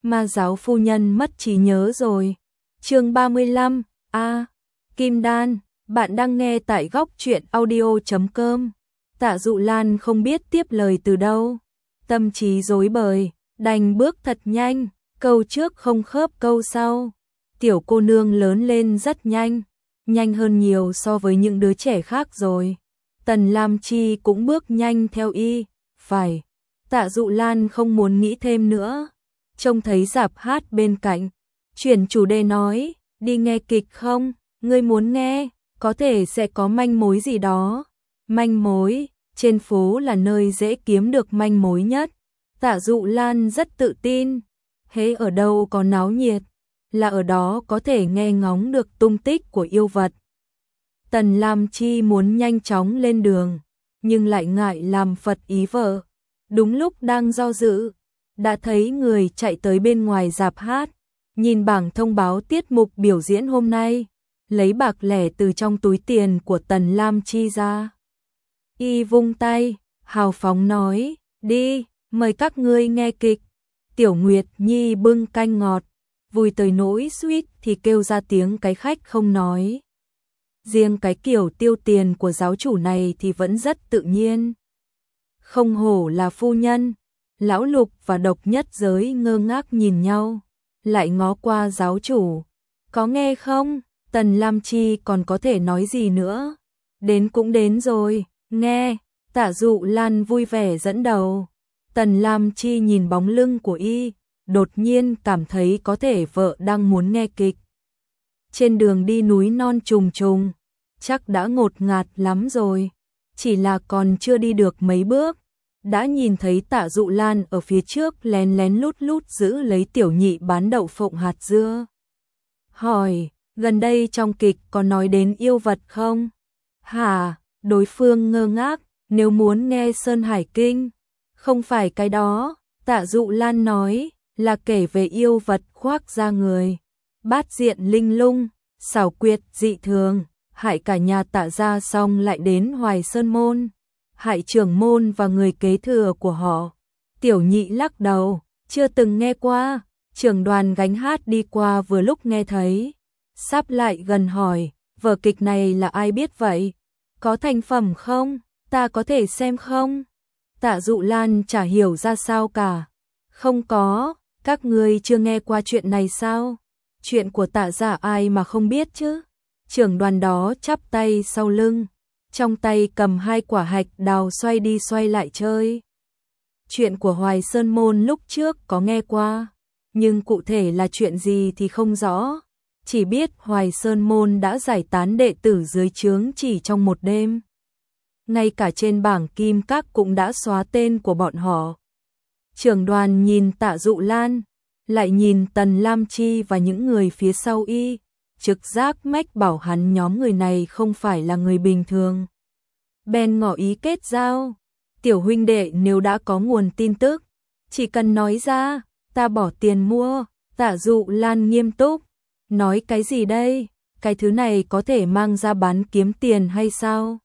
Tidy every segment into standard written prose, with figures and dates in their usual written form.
Ma giáo phu nhân mất trí nhớ rồi. Chương 35, Kim Đan, bạn đang nghe tại góc truyện audio.com. Tạ Dụ Lan không biết tiếp lời từ đâu, tâm trí rối bời, đành bước thật nhanh, câu trước không khớp câu sau. Tiểu cô nương lớn lên rất nhanh, nhanh hơn nhiều so với những đứa trẻ khác rồi. Tần Lam Chi cũng bước nhanh theo y, phải. Tạ Dụ Lan không muốn nghĩ thêm nữa, trông thấy rạp hát bên cạnh, chuyển chủ đề nói, đi nghe kịch không, ngươi muốn nghe, có thể sẽ có manh mối gì đó. Manh mối, trên phố là nơi dễ kiếm được manh mối nhất. Tạ Dụ Lan rất tự tin, hễ ở đâu có náo nhiệt, là ở đó có thể nghe ngóng được tung tích của yêu vật. Tần Lam Chi muốn nhanh chóng lên đường, nhưng lại ngại làm phật ý vợ. Đúng lúc đang do dự, đã thấy người chạy tới bên ngoài rạp hát, nhìn bảng thông báo tiết mục biểu diễn hôm nay, lấy bạc lẻ từ trong túi tiền của Tần Lam Chi ra. Y vung tay, hào phóng nói, đi, mời các ngươi nghe kịch. Tiểu Nguyệt Nhi bưng canh ngọt, vui tới nỗi suýt thì kêu ra tiếng cái khách không nói. Riêng cái kiểu tiêu tiền của giáo chủ này thì vẫn rất tự nhiên. Không hổ là phu nhân. Lão Lục và Độc Nhất Giới ngơ ngác nhìn nhau, lại ngó qua giáo chủ. Có nghe không? Tần Lam Chi còn có thể nói gì nữa? Đến cũng đến rồi, nghe. Tạ Dụ Lan vui vẻ dẫn đầu. Tần Lam Chi nhìn bóng lưng của y, đột nhiên cảm thấy có thể vợ đang muốn nghe kịch. Trên đường đi núi non trùng trùng, chắc đã ngột ngạt lắm rồi, chỉ là còn chưa đi được mấy bước, đã nhìn thấy Tạ Dụ Lan ở phía trước lén lén lút lút giữ lấy Tiểu Nhị bán đậu phộng hạt dưa. Hỏi, gần đây trong kịch có nói đến yêu vật không? Hả? Đối phương ngơ ngác, nếu muốn nghe Sơn Hải Kinh, không phải cái đó. Tạ Dụ Lan nói, là kể về yêu vật khoác da người, bát diện linh lung, xảo quyệt dị thường, hại cả nhà Tạ gia, xong lại đến Hoài Sơn môn, hại trưởng môn và người kế thừa của họ. Tiểu Nhị lắc đầu, chưa từng nghe qua. Trưởng đoàn gánh hát đi qua vừa lúc nghe thấy, sắp lại gần hỏi, vở kịch này là ai biết vậy? Có thành phẩm không? Ta có thể xem không? Tạ Dụ Lan chả hiểu ra sao cả. Không có, các ngươi chưa nghe qua chuyện này sao? Chuyện của Tạ gia ai mà không biết chứ? Trưởng đoàn đó chắp tay sau lưng, trong tay cầm 2 quả hạch đào xoay đi xoay lại chơi. Chuyện của Hoài Sơn môn lúc trước có nghe qua, nhưng cụ thể là chuyện gì thì không rõ. Chỉ biết Hoài Sơn môn đã giải tán đệ tử dưới trướng chỉ trong một đêm. Ngay cả trên bảng kim các cũng đã xóa tên của bọn họ. Trưởng đoàn nhìn Tạ Dụ Lan, lại nhìn Tần Lam Chi và những người phía sau y, trực giác mách bảo hắn nhóm người này không phải là người bình thường. Bèn ngỏ ý kết giao. Tiểu huynh đệ nếu đã có nguồn tin tức, chỉ cần nói ra, ta bỏ tiền mua. Tạ Dụ Lan nghiêm túc, nói cái gì đây? Cái thứ này có thể mang ra bán kiếm tiền hay sao?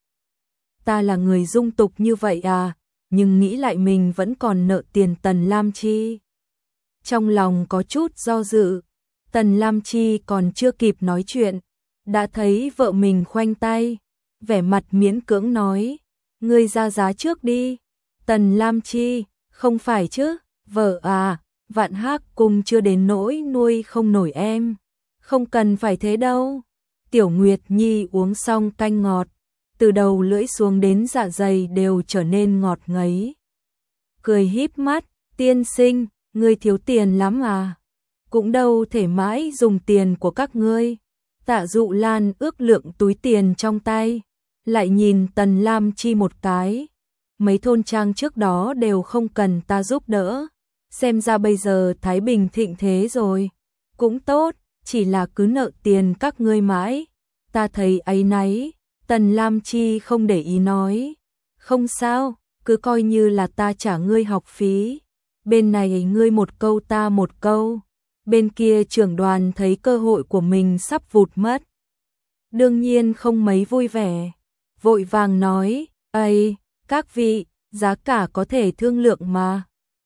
Ta là người dung tục như vậy à? Nhưng nghĩ lại mình vẫn còn nợ tiền Tần Lam Chi. Trong lòng có chút do dự, Tần Lam Chi còn chưa kịp nói chuyện, đã thấy vợ mình khoanh tay, vẻ mặt miễn cưỡng nói, ngươi ra giá trước đi. Tần Lam Chi, không phải chứ, vợ à, Vạn Hác Cung chưa đến nỗi nuôi không nổi em, không cần phải thế đâu. Tiểu Nguyệt Nhi uống xong canh ngọt, từ đầu lưỡi xuống đến dạ dày đều trở nên ngọt ngấy. Cười híp mắt, tiên sinh, ngươi thiếu tiền lắm à? Cũng đâu thể mãi dùng tiền của các ngươi. Tạ Dụ Lan ước lượng túi tiền trong tay, lại nhìn Tần Lam Chi một cái. Mấy thôn trang trước đó đều không cần ta giúp đỡ, xem ra bây giờ Thái Bình thịnh thế rồi. Cũng tốt, chỉ là cứ nợ tiền các ngươi mãi, ta thấy áy náy. Tần Lam Chi không để ý nói, không sao, cứ coi như là ta trả ngươi học phí. Bên này ngươi một câu ta một câu. Bên kia trưởng đoàn thấy cơ hội của mình sắp vụt mất, đương nhiên không mấy vui vẻ, vội vàng nói, ây, các vị, giá cả có thể thương lượng mà.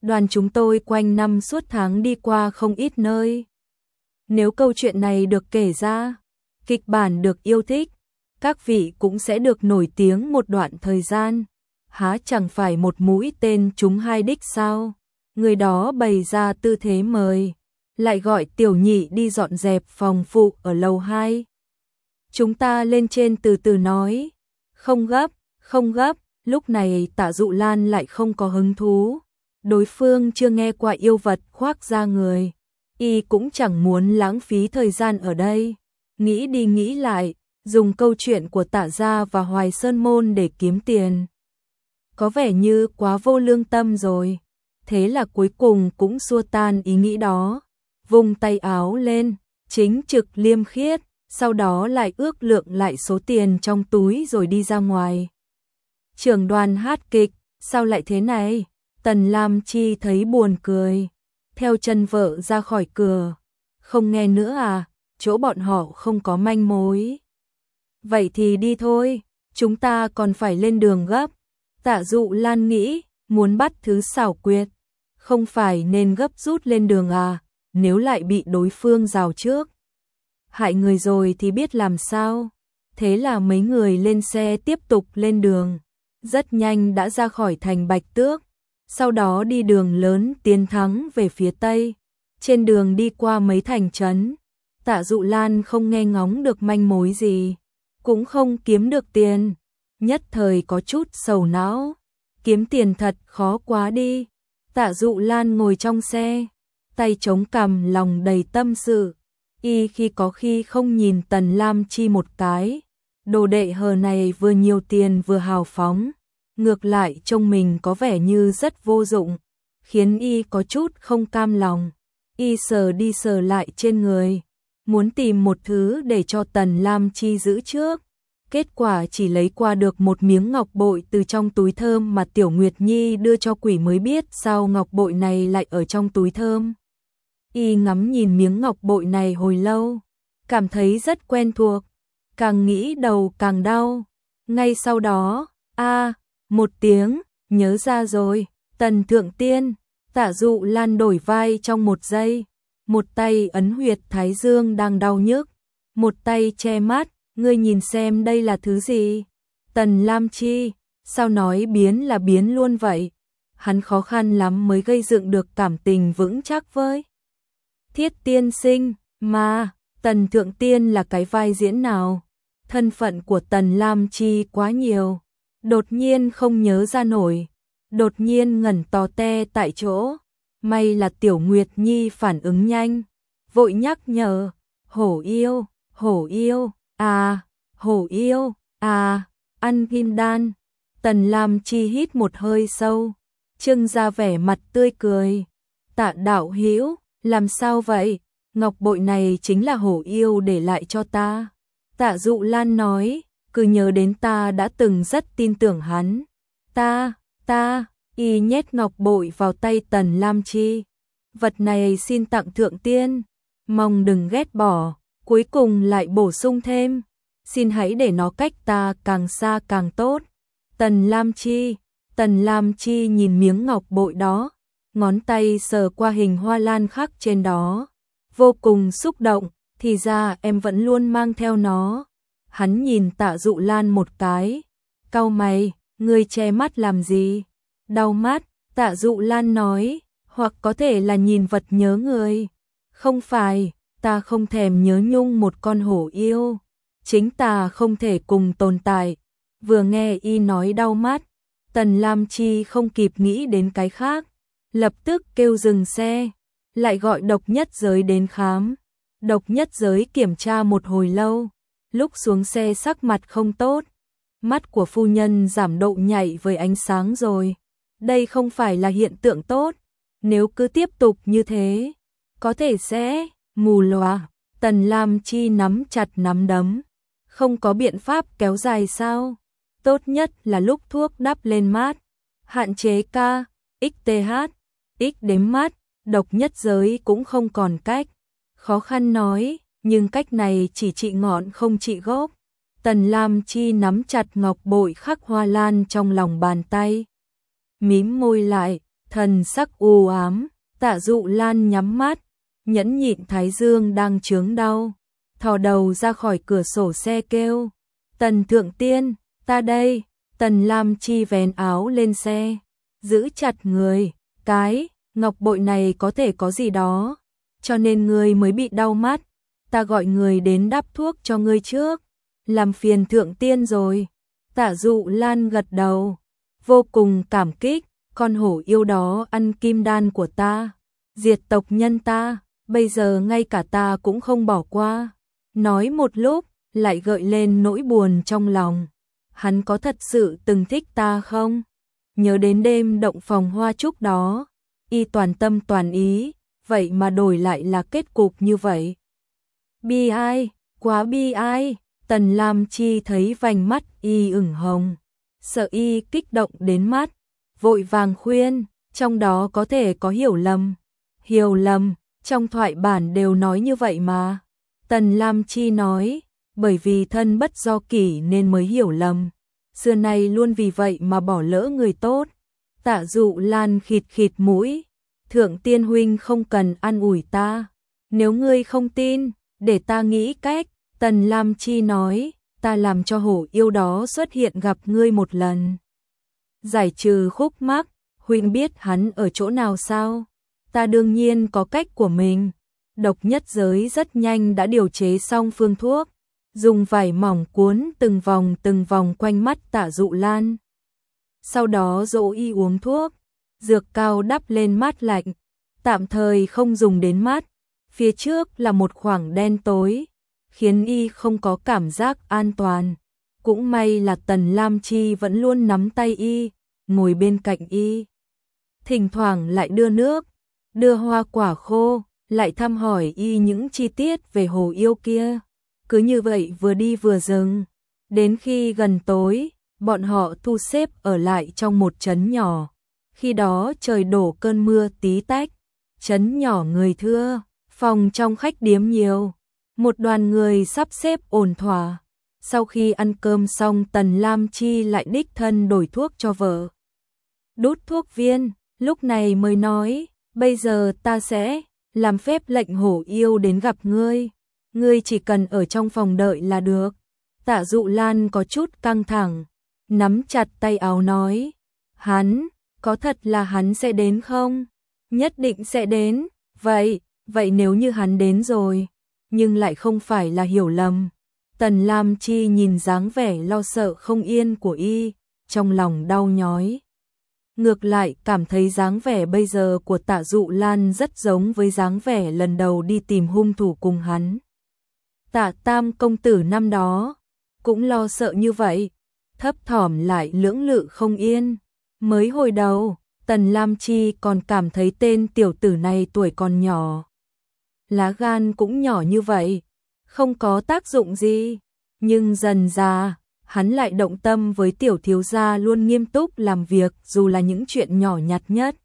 Đoàn chúng tôi quanh năm suốt tháng đi qua không ít nơi. Nếu câu chuyện này được kể ra, kịch bản được yêu thích, các vị cũng sẽ được nổi tiếng một đoạn thời gian. Há chẳng phải một mũi tên trúng hai đích sao? Người đó bày ra tư thế mời, lại gọi Tiểu Nhị đi dọn dẹp phòng phụ ở lầu 2. Chúng ta lên trên từ từ nói. Không gấp, không gấp. Lúc này Tạ Dụ Lan lại không có hứng thú. Đối phương chưa nghe qua yêu vật khoác da người. Y cũng chẳng muốn lãng phí thời gian ở đây. Nghĩ đi nghĩ lại, dùng câu chuyện của Tạ Gia và Hoài Sơn Môn để kiếm tiền. Có vẻ như quá vô lương tâm rồi. Thế là cuối cùng cũng xua tan ý nghĩ đó. Vung tay áo lên, chính trực liêm khiết, sau đó lại ước lượng lại số tiền trong túi rồi đi ra ngoài. Trưởng đoàn hát kịch, sao lại thế này? Tần Lam Chi thấy buồn cười, theo chân vợ ra khỏi cửa. Không nghe nữa à, chỗ bọn họ không có manh mối. Vậy thì đi thôi, chúng ta còn phải lên đường gấp. Tạ Dụ Lan nghĩ, muốn bắt thứ xảo quyệt, không phải nên gấp rút lên đường à, nếu lại bị đối phương rào trước. Hại người rồi thì biết làm sao. Thế là mấy người lên xe tiếp tục lên đường. Rất nhanh đã ra khỏi thành Bạch Tước. Sau đó đi đường lớn tiến thắng về phía Tây. Trên đường đi qua mấy thành trấn, Tạ Dụ Lan không nghe ngóng được manh mối gì, cũng không kiếm được tiền. Nhất thời có chút sầu não. Kiếm tiền thật khó quá đi. Tạ Dụ Lan ngồi trong xe, tay chống cằm lòng đầy tâm sự. Y khi có khi không nhìn Tần Lam Chi một cái. Đồ đệ hờ này vừa nhiều tiền vừa hào phóng, ngược lại trông mình có vẻ như rất vô dụng, khiến Y có chút không cam lòng. Y sờ đi sờ lại trên người, muốn tìm một thứ để cho Tần Lam Chi giữ trước. Kết quả chỉ lấy qua được một miếng ngọc bội từ trong túi thơm mà Tiểu Nguyệt Nhi đưa cho quỷ, mới biết sao ngọc bội này lại ở trong túi thơm. Y ngắm nhìn miếng ngọc bội này hồi lâu, cảm thấy rất quen thuộc, càng nghĩ đầu càng đau. Ngay sau đó, một tiếng, nhớ ra rồi, Tần Thượng Tiên. Tạ Dụ Lan đổi vai trong một giây, một tay ấn huyệt thái dương đang đau nhức, một tay che mắt. Ngươi nhìn xem đây là thứ gì? Tần Lam Chi, sao nói biến là biến luôn vậy? Hắn khó khăn lắm mới gây dựng được cảm tình vững chắc với Thiết tiên sinh, mà Tần Thượng Tiên là cái vai diễn nào? Thân phận của Tần Lam Chi quá nhiều, đột nhiên không nhớ ra nổi, đột nhiên ngẩn tò te tại chỗ. May là Tiểu Nguyệt Nhi phản ứng nhanh, vội nhắc nhở, hổ yêu, hổ yêu, ăn kim đan. Tần Lam Chi hít một hơi sâu, trưng ra vẻ mặt tươi cười. Tạ đạo hữu, làm sao vậy? Ngọc bội này chính là hổ yêu để lại cho ta. Tạ Dụ Lan nói, cứ nhớ đến ta đã từng rất tin tưởng hắn. Y nhét ngọc bội vào tay Tần Lam Chi. Vật này xin tặng Thượng Tiên, mong đừng ghét bỏ. Cuối cùng lại bổ sung thêm, xin hãy để nó cách ta càng xa càng tốt. Tần Lam Chi nhìn miếng ngọc bội đó, ngón tay sờ qua hình hoa lan khắc trên đó, vô cùng xúc động. Thì ra em vẫn luôn mang theo nó. Hắn nhìn Tạ Dụ Lan một cái, cau mày, ngươi che mắt làm gì? Đau mắt. Tạ Dụ Lan nói, hoặc có thể là nhìn vật nhớ người. Không phải, ta không thèm nhớ nhung một con hổ yêu, chính ta không thể cùng tồn tại. Vừa nghe Y nói đau mắt, Tần Lam Chi không kịp nghĩ đến cái khác, lập tức kêu dừng xe, lại gọi độc nhất giới đến khám. Độc nhất giới kiểm tra một hồi lâu, lúc xuống xe sắc mặt không tốt. Mắt của phu nhân giảm độ nhạy với ánh sáng rồi. Đây không phải là hiện tượng tốt, nếu cứ tiếp tục như thế, có thể sẽ mù lòa. Tần Lam Chi nắm chặt nắm đấm, không có biện pháp kéo dài sao? Tốt nhất là lúc thuốc đắp lên mắt, hạn chế XTH, X đếm mắt. Độc nhất giới cũng không còn cách. Khó khăn nói, nhưng cách này chỉ trị ngọn không trị gốc. Tần Lam Chi nắm chặt ngọc bội khắc hoa lan trong lòng bàn tay, mím môi lại, Thần sắc u ám, Tạ Dụ Lan nhắm mắt, nhẫn nhịn thái dương đang chướng đau, thò đầu ra khỏi cửa sổ xe kêu, Tần Thượng Tiên, ta đây. Tần Lam Chi vén áo lên xe, giữ chặt người, cái ngọc bội này có thể có gì đó, cho nên ngươi mới bị đau mắt, ta gọi người đến đắp thuốc cho ngươi trước, làm phiền Thượng Tiên rồi. Tạ Dụ Lan gật đầu, vô cùng cảm kích, con hổ yêu đó ăn kim đan của ta, diệt tộc nhân ta, bây giờ ngay cả ta cũng không bỏ qua. Nói một lúc, lại gợi lên nỗi buồn trong lòng. Hắn có thật sự từng thích ta không? Nhớ đến đêm động phòng hoa trúc đó, y toàn tâm toàn ý, vậy mà đổi lại là kết cục như vậy. Bi ai, quá bi ai. Tần Lam Chi thấy vành mắt y ửng hồng, sợ y kích động đến mắt, vội vàng khuyên, trong đó có thể có hiểu lầm. Hiểu lầm, trong thoại bản đều nói như vậy mà. Tần Lam Chi nói, bởi vì thân bất do kỷ nên mới hiểu lầm. Xưa nay luôn vì vậy mà bỏ lỡ người tốt. Tạ Dụ Lan khịt khịt mũi, Thượng Tiên huynh không cần an ủi ta. Nếu ngươi không tin, để ta nghĩ cách. Tần Lam Chi nói, ta làm cho hổ yêu đó xuất hiện gặp ngươi một lần. Giải trừ khúc mắc, huynh biết hắn ở chỗ nào sao? Ta đương nhiên có cách của mình. Độc nhất giới rất nhanh đã điều chế xong phương thuốc, dùng vải mỏng cuốn từng vòng quanh mắt Tạ Dụ Lan. Sau đó dỗ y uống thuốc, dược cao đắp lên mắt lạnh, tạm thời không dùng đến mắt. Phía trước là một khoảng đen tối, khiến y không có cảm giác an toàn. Cũng may là Tần Lam Chi vẫn luôn nắm tay y, ngồi bên cạnh y. Thỉnh thoảng lại đưa nước, đưa hoa quả khô, lại thăm hỏi y những chi tiết về hồ yêu kia. Cứ như vậy vừa đi vừa dừng. Đến khi gần tối, bọn họ thu xếp ở lại trong một trấn nhỏ. Khi đó trời đổ cơn mưa tí tách, trấn nhỏ người thưa, phòng trong khách điếm nhiều. Một đoàn người sắp xếp ổn thỏa. Sau khi ăn cơm xong, Tần Lam Chi lại đích thân đổi thuốc cho vợ. Đút thuốc viên, lúc này mới nói, bây giờ ta sẽ làm phép lệnh hổ yêu đến gặp ngươi. Ngươi chỉ cần ở trong phòng đợi là được. Tạ Dụ Lan có chút căng thẳng, nắm chặt tay áo nói, hắn, có thật là hắn sẽ đến không? Nhất định sẽ đến. Vậy nếu như hắn đến rồi, nhưng lại không phải là hiểu lầm. Tần Lam Chi nhìn dáng vẻ lo sợ không yên của y, trong lòng đau nhói. Ngược lại cảm thấy dáng vẻ bây giờ của Tạ Dụ Lan rất giống với dáng vẻ lần đầu đi tìm hung thủ cùng hắn. Tạ Tam công tử năm đó cũng lo sợ như vậy, thấp thỏm lại lưỡng lự không yên. Mới hồi đầu, Tần Lam Chi còn cảm thấy tên tiểu tử này tuổi còn nhỏ, lá gan cũng nhỏ như vậy, không có tác dụng gì. Nhưng dần ra, hắn lại động tâm với tiểu thiếu gia luôn nghiêm túc làm việc dù là những chuyện nhỏ nhặt nhất.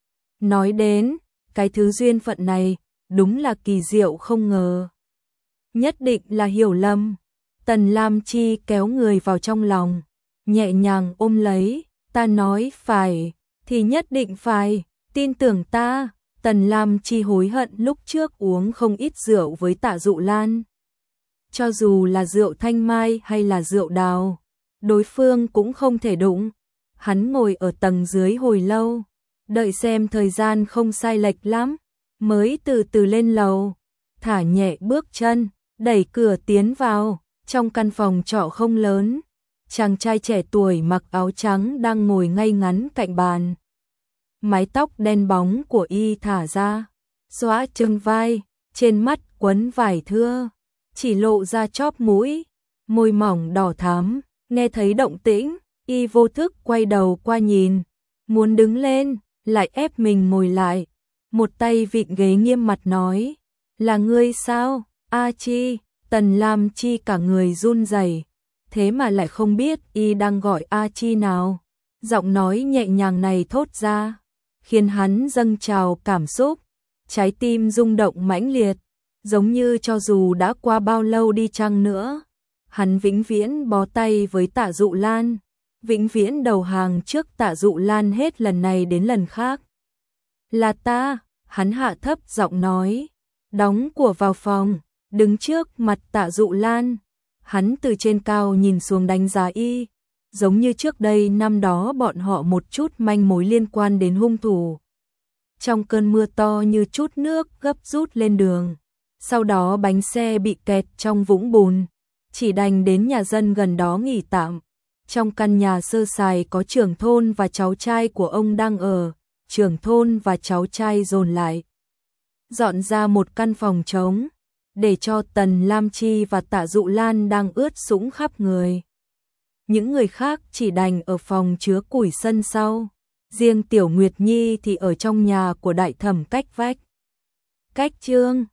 Nói đến, cái thứ duyên phận này, đúng là kỳ diệu không ngờ. Nhất định là hiểu lầm. Tần Lam Chi kéo người vào trong lòng, nhẹ nhàng ôm lấy, ta nói phải, thì nhất định phải, tin tưởng ta. Tần Lam Chi hối hận lúc trước uống không ít rượu với Tạ Dụ Lan. Cho dù là rượu thanh mai hay là rượu đào, đối phương cũng không thể đụng. Hắn ngồi ở tầng dưới hồi lâu, đợi xem thời gian không sai lệch lắm, mới từ từ lên lầu, thả nhẹ bước chân, đẩy cửa tiến vào. Trong căn phòng trọ không lớn, chàng trai trẻ tuổi mặc áo trắng đang ngồi ngay ngắn cạnh bàn. Mái tóc đen bóng của y thả ra, xõa chừng vai, trên mắt quấn vải thưa, chỉ lộ ra chóp mũi, môi mỏng đỏ thắm. Nghe thấy động tĩnh, y vô thức quay đầu qua nhìn, muốn đứng lên, lại ép mình ngồi lại. Một tay vịn ghế nghiêm mặt nói, là ngươi sao, A Chi? Tần Lam Chi cả người run rẩy, thế mà lại không biết y đang gọi A Chi nào. Giọng nói nhẹ nhàng này thốt ra, khiến hắn dâng trào cảm xúc, trái tim rung động mãnh liệt, giống như cho dù đã qua bao lâu đi chăng nữa, hắn vĩnh viễn bó tay với Tạ Dụ Lan, vĩnh viễn đầu hàng trước Tạ Dụ Lan hết lần này đến lần khác. Là ta, hắn hạ thấp giọng nói. Đóng của vào phòng, đứng trước mặt Tạ Dụ Lan. Hắn từ trên cao nhìn xuống đánh giá y, giống như trước đây năm đó bọn họ một chút manh mối liên quan đến hung thủ. Trong cơn mưa to như chút nước gấp rút lên đường, sau đó bánh xe bị kẹt trong vũng bùn, chỉ đành đến nhà dân gần đó nghỉ tạm. Trong căn nhà sơ sài có trưởng thôn và cháu trai của ông đang ở, trưởng thôn và cháu trai dồn lại. Dọn ra một căn phòng trống, để cho Tần Lam Chi và Tạ Dụ Lan đang ướt sũng khắp người. Những người khác chỉ đành ở phòng chứa củi sân sau. Riêng Tiểu Nguyệt Nhi thì ở trong nhà của đại thẩm cách vách. Cách Trương